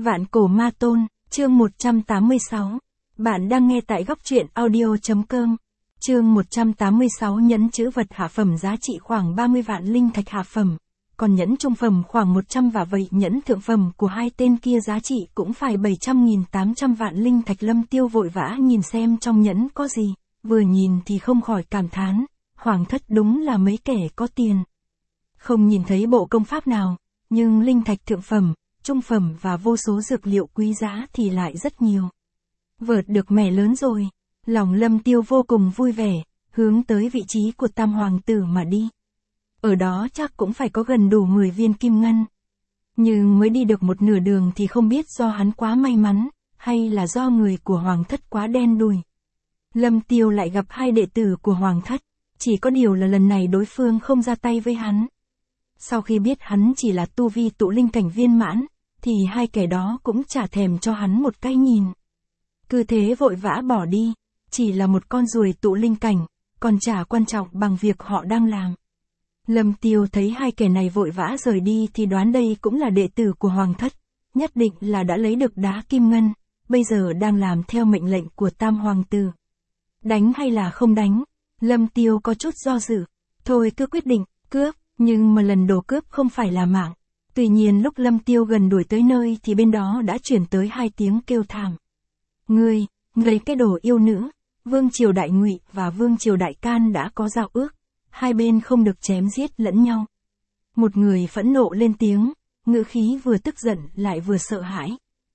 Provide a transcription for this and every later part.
Vạn cổ ma tôn, chương 186. Bạn đang nghe tại góc truyện audio.com. Chương 186 nhẫn chữ vật hạ phẩm giá trị khoảng 30 vạn linh thạch hạ phẩm. Còn nhẫn trung phẩm khoảng 100 và vậy nhẫn thượng phẩm của hai tên kia giá trị cũng phải 700.800 vạn linh thạch. Lâm Tiêu vội vã nhìn xem trong nhẫn có gì, vừa nhìn thì không khỏi cảm thán, Hoàng thất đúng là mấy kẻ có tiền. Không nhìn thấy bộ công pháp nào, nhưng linh thạch thượng phẩm, trung phẩm và vô số dược liệu quý giá thì lại rất nhiều. Vợt được mẻ lớn rồi, lòng Lâm Tiêu vô cùng vui vẻ, hướng tới vị trí của Tam Hoàng tử mà đi. Ở đó chắc cũng phải có gần đủ 10 viên kim ngân. Nhưng mới đi được một nửa đường thì không biết do hắn quá may mắn, hay là do người của Hoàng thất quá đen đủi. Lâm Tiêu lại gặp hai đệ tử của Hoàng thất, chỉ có điều là lần này đối phương không ra tay với hắn. Sau khi biết hắn chỉ là tu vi tụ linh cảnh viên mãn, thì hai kẻ đó cũng chả thèm cho hắn một cái nhìn. Cứ thế vội vã bỏ đi, chỉ là một con ruồi tụ linh cảnh, còn chả quan trọng bằng việc họ đang làm. Lâm Tiêu thấy hai kẻ này vội vã rời đi thì đoán đây cũng là đệ tử của Hoàng thất, nhất định là đã lấy được đá kim ngân, bây giờ đang làm theo mệnh lệnh của Tam Hoàng tử. Đánh hay là không đánh? Lâm Tiêu có chút do dự, thôi cứ quyết định, cướp, nhưng mà lần đồ cướp không phải là mạng. Tuy nhiên lúc Lâm Tiêu gần đuổi tới nơi thì bên đó đã chuyển tới hai tiếng kêu thảm. Ngươi cái đồ yêu nữ, Vương Triều Đại Ngụy và Vương Triều Đại Can đã có giao ước, hai bên không được chém giết lẫn nhau. Một người phẫn nộ lên tiếng, ngữ khí vừa tức giận lại vừa sợ hãi.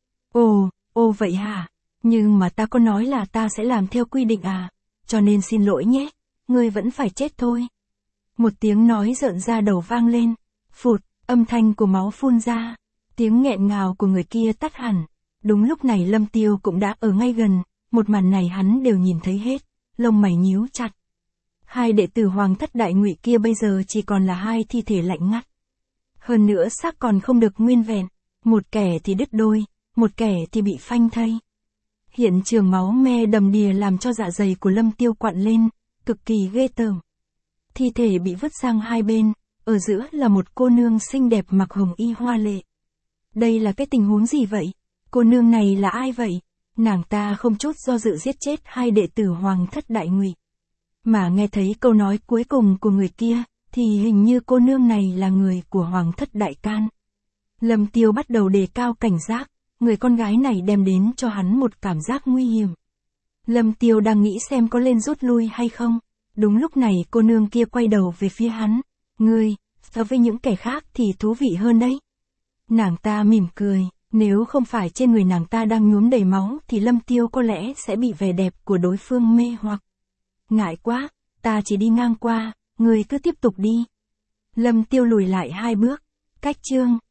Ồ vậy hả? Nhưng mà ta có nói là ta sẽ làm theo quy định à? Cho nên xin lỗi nhé, ngươi vẫn phải chết thôi. Một tiếng nói rợn da đầu vang lên, phụt, âm thanh của máu phun ra, tiếng nghẹn ngào của người kia tắt hẳn. Đúng lúc này Lâm Tiêu cũng đã ở ngay gần, một màn này hắn đều nhìn thấy hết, lông mày nhíu chặt. Hai đệ tử Hoàng thất Đại Ngụy kia bây giờ chỉ còn là hai thi thể lạnh ngắt. Hơn nữa xác còn không được nguyên vẹn, một kẻ thì đứt đôi, một kẻ thì bị phanh thây. Hiện trường máu me đầm đìa làm cho dạ dày của Lâm Tiêu quặn lên, cực kỳ ghê tởm. Thi thể bị vứt sang hai bên, ở giữa là một cô nương xinh đẹp mặc hồng y hoa lệ. Đây là cái tình huống gì vậy? Cô nương này là ai vậy? Nàng ta không chút do dự giết chết hai đệ tử Hoàng thất Đại Ngụy. Mà nghe thấy câu nói cuối cùng của người kia, thì hình như cô nương này là người của Hoàng thất Đại Can. Lâm Tiêu bắt đầu đề cao cảnh giác, người con gái này đem đến cho hắn một cảm giác nguy hiểm. Lâm Tiêu đang nghĩ xem có lên rút lui hay không. Đúng lúc này cô nương kia quay đầu về phía hắn. Ngươi, so với những kẻ khác thì thú vị hơn đấy. Nàng ta mỉm cười, nếu không phải trên người nàng ta đang nhuốm đầy máu thì Lâm Tiêu có lẽ sẽ bị vẻ đẹp của đối phương mê hoặc. Ngại quá, ta chỉ đi ngang qua, ngươi cứ tiếp tục đi. Lâm Tiêu lùi lại hai bước, cách chương.